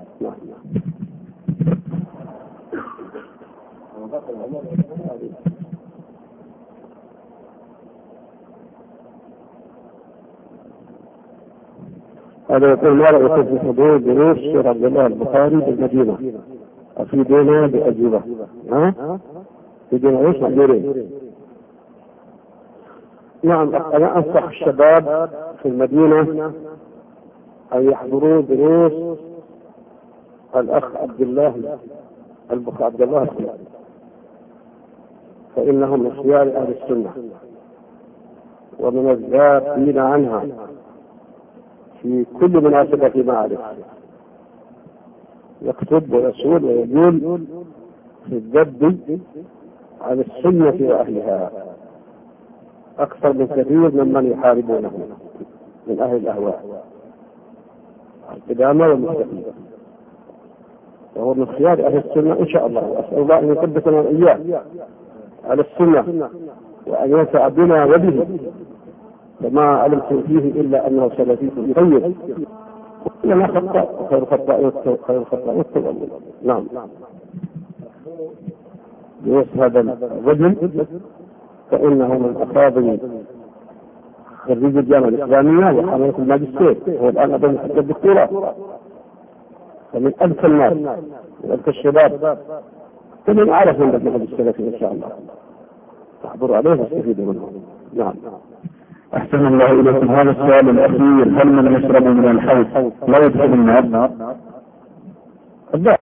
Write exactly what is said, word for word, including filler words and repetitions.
هذا يقول ما رأيكم في حضور دروس الشيخ عبد الله البخاري بالمدينة؟ أفيدونا بأجوبة. ها؟ أفيدونا إيش مقدورين؟ نعم، أنا أنصح الشباب في المدينة أن يحضروا دروس الأخ عبد الله البخاري عبد الله البخاري، فإنهم من خيار أهل السنة ومن الذابين عنها في كل مناسبة معرفة. يكتب ويسول ويقول في الذب عن السنة وأهلها أكثر من كثير ممن يحاربونه من أهل الأهواء القدامى والمستقيم، وهو من خيار أهل السنة إن شاء الله. وأسأل الله أن يثبتنا وإياه على السنة وأن ينفع بنا وبه، فما علمت فيه إلا أنه سلفي طيب لما خطأ خير خطأ خير الخطأ والتوبة. نعم. يوسف هذا الرجل فإنه من أفاضل خريج الجامعة الإسلامية وحملة الماجستير، هو الآن أظن حتى الدكتوراه، فمن أذكى الناس من أذكى الشباب، فمن أعرف من المذهب السلفي إن شاء الله تحضر عليه واستفيدوا منه. نعم. أحسن الله إليكم. هذا السؤال الأخير: هل من يشرب من الحوض لا يدخل النار؟